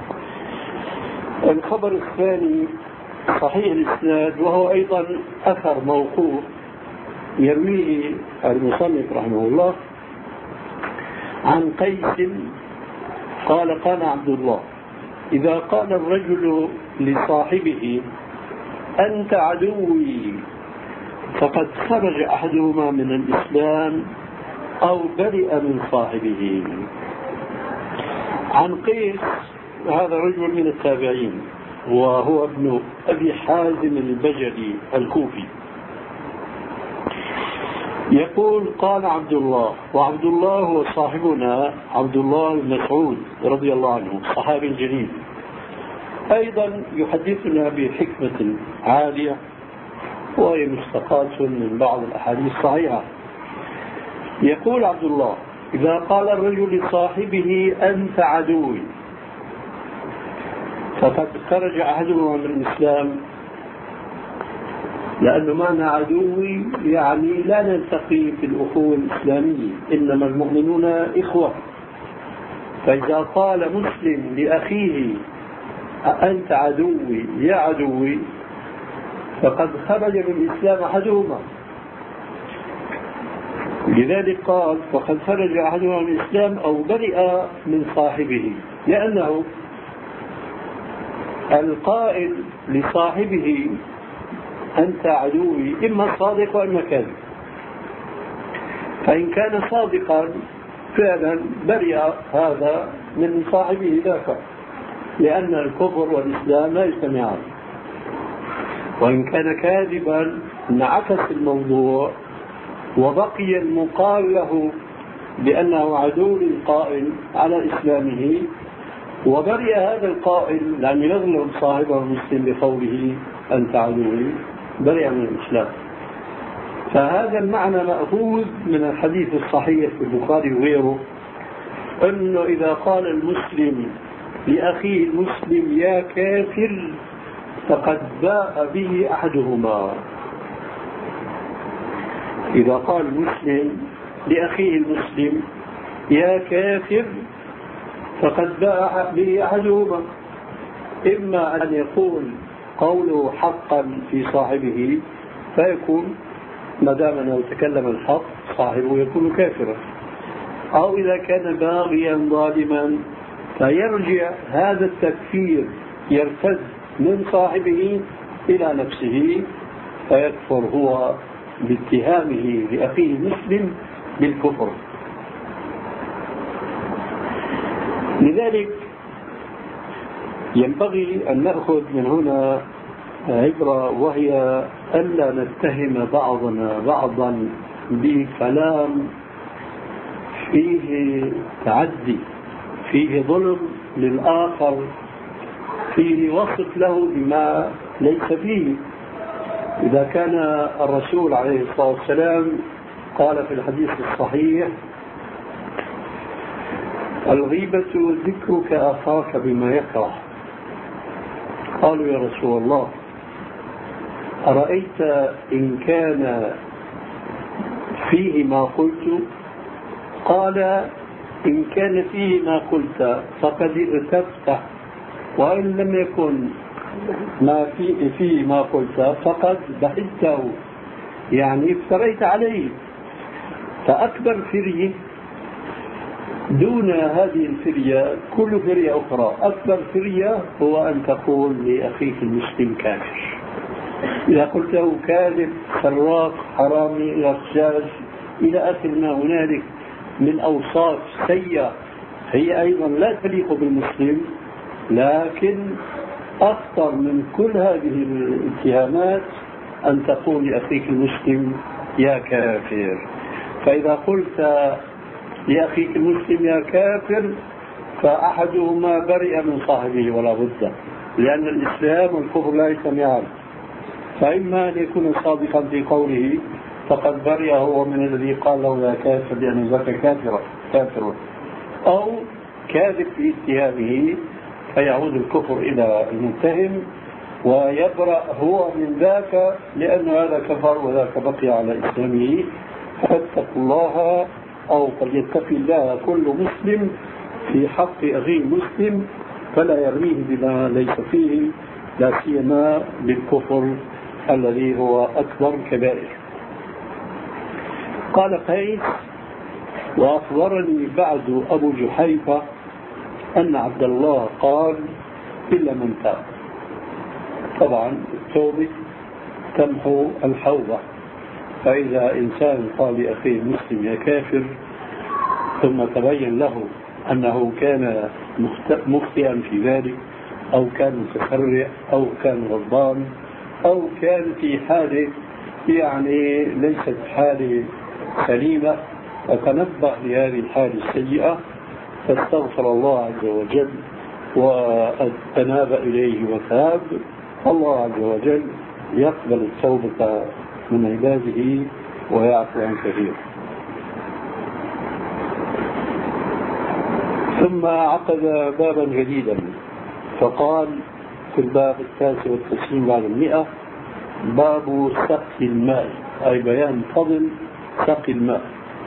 الخبر الثاني صحيح الإسناد، وهو أيضا أثر موقوف يرويه المصنف رحمه الله عن قيس قال: قال عبد الله: إذا قال الرجل لصاحبه أنت عدوي فقد خرج أحدهما من الإسلام أو برئ من صاحبه. عن قيس، هذا رجل من التابعين، وهو ابن أبي حازم البجلي الكوفي، يقول: قال عبد الله، وعبد الله هو صاحبنا عبد الله بن مسعود رضي الله عنه، صحابي جليل، أيضا يحدثنا بحكمة عالية، وهي مستقاة من بعض الأحاديث الصحيحة. يقول عبد الله: إذا قال الرجل لصاحبه أنت عدوي فقد خرج أحدهما من الإسلام، لأنه معنى عدوي يعني لا نلتقي في الأخوة الإسلامية، إنما المؤمنون إخوة. فإذا قال مسلم لأخيه أنت عدوي يا عدوي فقد خرج من الإسلام أحدهما. لذلك قال: فقد خرج أحدهما من الإسلام أو برئ من صاحبه، لأنه القائل لصاحبه أنت عدوي إما صادق وإما كاذب، فإن كان صادقا فعلا برئ هذا من صاحبه ذاك، لأن الكفر والإسلام لا يجتمعان. وإن كان كاذبا انعكس الموضوع وبقي المقال له بأنه عدو للقائل على إسلامه، وبرئ هذا القائل لأن يغلب صاحبه المسلم بقوله أنت عدوي، برئ من الإسلام. فهذا المعنى مأخوذ من الحديث الصحيح في البخاري وغيره، أنه إذا قال المسلم لأخيه المسلم يا كافر فقد باء به أحدهما. إذا قال المسلم لأخيه المسلم يا كافر فقد باء به أحدهما، إما أن يقول قوله حقا في صاحبه فيكون ما دام أنه تكلم الحق صاحبه يكون كافرا، أو إذا كان باغيا ظالما فيرجع هذا التكفير يرتد من صاحبه إلى نفسه فيكفر هو باتهامه لأخيه المسلم بالكفر. لذلك ينبغي أن نأخذ من هنا عبرة، وهي ألا نتهم بعضنا بعضا بكلام فيه تعدي، فيه ظلم للآخر، فيه وصف له بما ليس فيه. إذا كان الرسول عليه الصلاة والسلام قال في الحديث الصحيح: الغيبة ذكرك أخاك بما يكره. قالوا: يا رسول الله أرأيت إن كان فيه ما قلت؟ قال: إن كان فيه ما قلت فقد ارتبت، وإن لم يكن ما فيه, فيه ما قلت فقد بحثته، يعني افتريت عليه. فأكبر فرية دون هذه الفرية كل فرية أخرى، أكبر فرية هو أن تقول لأخيك المسلم كافر. إذا قلت له كاذب سراق حرامي غشاش إلى آخر ما هنالك من أوصاف سيئة هي أيضا لا تليق بالمسلم، لكن أخطر من كل هذه الاتهامات أن تقول لأخيك المسلم يا كافر. فإذا قلت لأخيك المسلم يا كافر فأحدهما برئ من صاحبه ولا بد، لأن الإسلام والكفر لا يجتمعان. فإما أن يكون صادقا في قوله فقد برئ هو من الذي قال له يا كافر لأن ذاك كافر كافر، أو كاذب في اتهامه فيعود الكفر إلى المتهم ويبرأ هو من ذاك لأن هذا كفر وذاك بقي على إسلامه. فاتقوا الله أو فليتقي الله كل مسلم في حق أخيه المسلم فلا يرميه بما ليس فيه، لا سيما بالكفر الذي هو أكبر الكبائر. قال قيس: وأخبرني بعد أبو جحيفة أن عبد الله قال: إلا من تاب. طبعا التوبة تمحو الحوبة، فإذا إنسان قال لأخيه المسلم يا كافر ثم تبين له أنه كان مخطئا في ذلك أو كان متسرع أو كان غضبان أو كان في حالة يعني ليست حالة سليمة، فتنبه لهذه الحالة السيئة فاستغفر الله عز وجل وأناب إليه وتاب، الله عز وجل يقبل التوبة من عباده ويعفو عن كثير. ثم عقد بابا جديدا فقال في الباب التاسع والتسعين بعد المئة: باب سقي الماء، أي بيان فضل سقي الماء.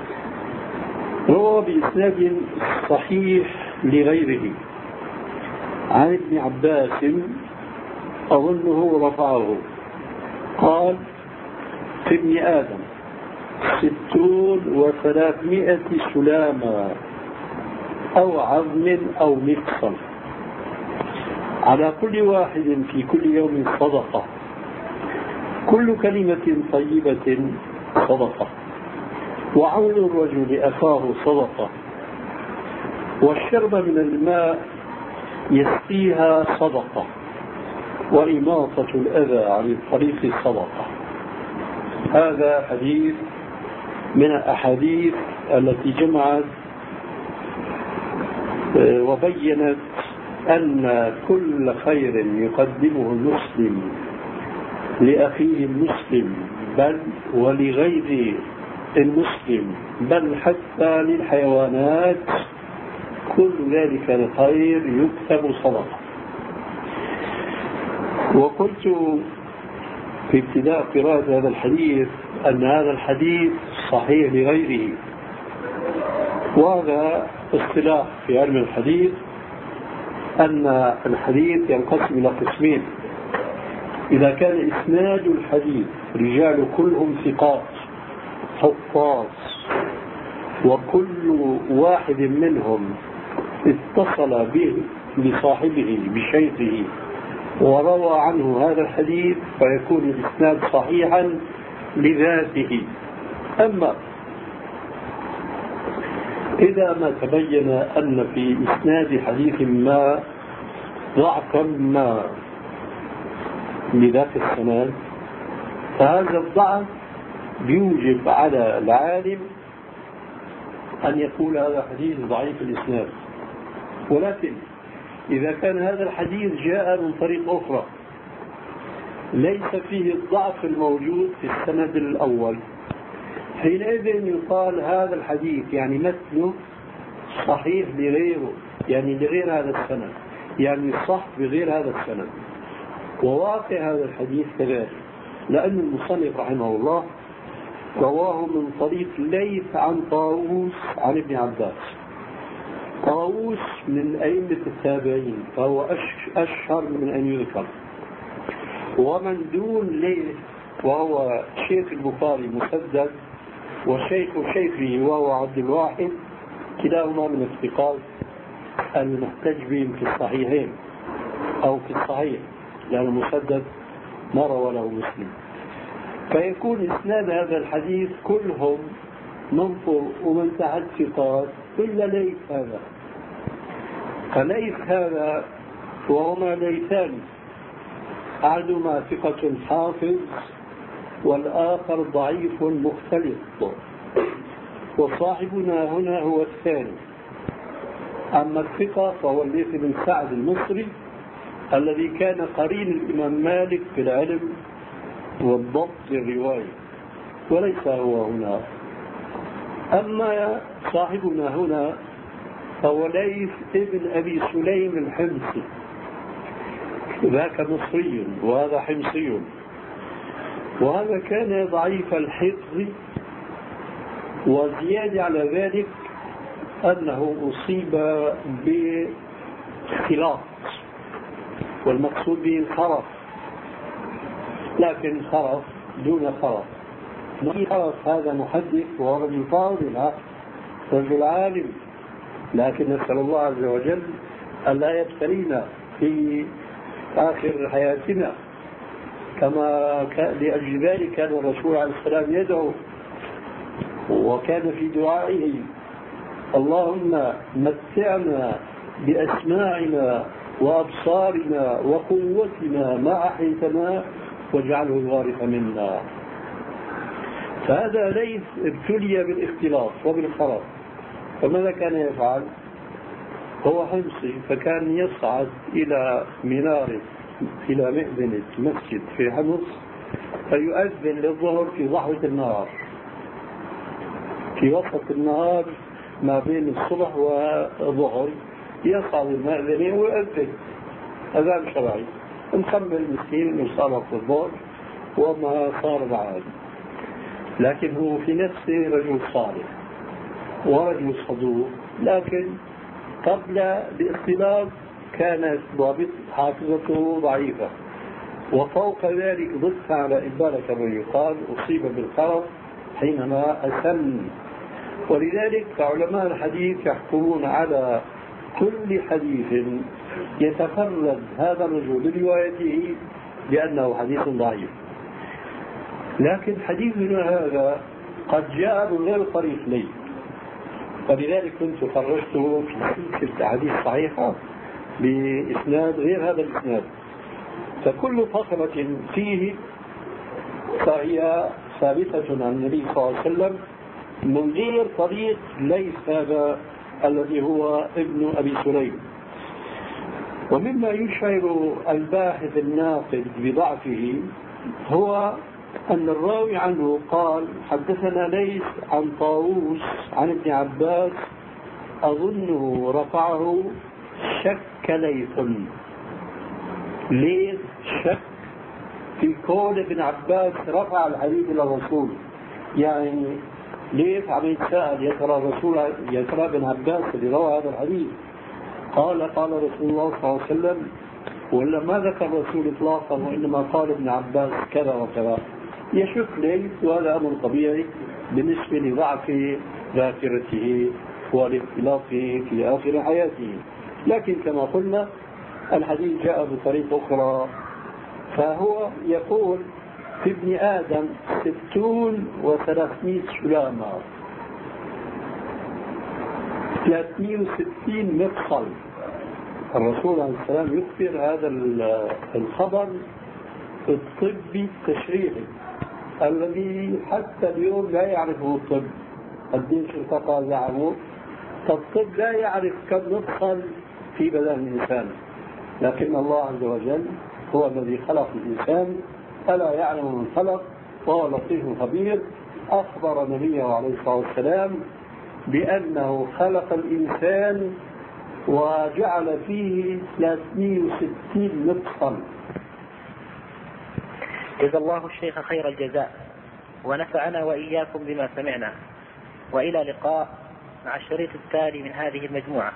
روى بإسناد صحيح لغيره عن ابن عباس أظنه رفعه قال: في ابن آدم ستون وثلاثمائة سلامة أو عظم أو مفصل، على كل واحد في كل يوم صدقة، كل كلمة طيبة صدقة، وعون الرجل أخاه صدقة، والشرب من الماء يسقيها صدقة، وإماطة الأذى عن الطريق صدقة. هذا حديث من الأحاديث التي جمعت وبينت أن كل خير يقدمه المسلم لأخيه المسلم بل ولغير المسلم بل حتى للحيوانات كل ذلك الخير يكتب صدقة. وقلت في ابتداء قراءة هذا الحديث أن هذا الحديث صحيح لغيره، وهذا اصطلاح في علم الحديث أن الحديث ينقسم إلى قسمين: إذا كان إسناد الحديث رجال كلهم ثقات حفاظ وكل واحد منهم اتصل به بصاحبه بشيخه وروى عنه هذا الحديث فيكون الإسناد صحيحا لذاته. أما إذا ما تبين أن في إسناد حديث ما ضعفا ما لذات السند فهذا الضعف يوجب على العالم أن يقول هذا حديث ضعيف الإسناد. ولكن إذا كان هذا الحديث جاء من طريق أخرى ليس فيه الضعف الموجود في السند الأول، حينئذ يقال هذا الحديث يعني متنه صحيح لغيره، يعني لغير هذا السند، يعني صح بغير هذا السند. وواقع هذا الحديث كذلك، لأن المصنف رحمه الله رواه من طريق ليث عن طاووس عن ابن عباس. طاووس من أئمة التابعين فهو أشهر من أن يذكر، ومن دون ليث وهو شيخ البخاري مسدد وشيخ شيخه وهو عبد الواحد كلاهما من الثقات المحتج بهم في الصحيحين أو في الصحيح، لأن مسدد ما روى له مسلم. فيكون إسناد هذا الحديث كلهم منفر ومن تحت ثقات إلا ليث هذا. فليث هذا وهما ليثان، أحدهما ثقة حافظ والآخر ضعيف مختلط، وصاحبنا هنا هو الثاني. أما الثقة فهو الليث بن سعد المصري الذي كان قرين الإمام مالك في العلم والضبط الرواية، وليس هو هنا. أما صاحبنا هنا فهو ليث ابن أبي سليم الحمصي، ذاك مصري وهذا حمصي، وهذا كان ضعيف الحفظ، وزيادة على ذلك أنه أصيب باختلاط، والمقصود به الخرف، لكن خرف دون خرف. خرف هذا محدث وهو رجل فاضل رجل عالم، لكن نسأل الله عز وجل ألا يبتلينا في آخر حياتنا، كما لأجل ذلك كان الرسول عليه السلام يدعو، وكان في دعائه: اللهم متعنا بأسماعنا وأبصارنا وقوتنا ما أحيتنا واجعله الوارث منا. فهذا ليث ابتلي بالاختلاط وبالخرف، فماذا كان يفعل؟ هو حمصي، فكان يصعد إلى منارة إلى مئذنة مسجد في حمص فيؤذن للظهر في ضحوة النهار، في وسط النهار ما بين الصبح والظهر يصعد المأذنة ويؤذن أذان شرعي، نكمل مسكين وصار في الظهر وما صار بعد. لكن هو في نفسه رجل صالح ورجل صدوق، لكن قبل الاختلاط كانت ضابط حافظته ضعيفة، وفوق ذلك ضدت على إبالة كما يقال أصيب بالخرف حينما أسن. ولذلك فعلماء الحديث يحكمون على كل حديث يتفرد هذا الرجل بروايته بأنه حديث ضعيف. لكن حديثنا هذا قد جاء من غير طريق لي، ولذلك كنت فرجته في سلسلة أحاديث صحيحة بإسناد غير هذا الإسناد، فكل فقرة فيه فهي ثابتة عن النبي صلى الله عليه وسلم من غير طريق ليس هذا الذي هو ابن أبي سليم. ومما يشعر الباحث الناقد بضعفه هو أن الراوي عنه قال: حدثنا ليث عن طاووس عن ابن عباس أظنه رفعه شك ليث. ليث شك في كون ابن عباس رفع الحديث إلى الرسول، يعني ليث عم يتساءل يا ترى الرسول يا ترى ابن عباس اللي روى هذا الحديث قال قال رسول الله صلى الله عليه وسلم، ولا ما ذكر الرسول إطلاقا وإنما قال ابن عباس كذا وكذا. يشك ليث، وهذا أمر طبيعي بالنسبة لضعف ذاكرته والاختلاطه في آخر حياته. لكن كما قلنا الحديث جاء بطريقة أخرى، فهو يقول في ابن آدم ستون وثلاثمائة سلامة، ثلاثمائة وستين مفصل. الرسول عليه السلام يخبر هذا الخبر الطبي التشريعي الذي حتى اليوم لا يعرفه الطب، قديش ارتقى زعمه، فالطب لا يعرف كم مفصل في بدن الإنسان، لكن الله عز وجل هو الذي خلق الإنسان، ألا يعلم من خلق وهو لطيف خبير. أخبر نبيه عليه الصلاة والسلام بأنه خلق الإنسان وجعل فيه ثلاثمائة وستين مفصل. جزا الله الشيخ خير الجزاء ونفعنا وإياكم بما سمعنا، وإلى لقاء مع الشريط التالي من هذه المجموعة.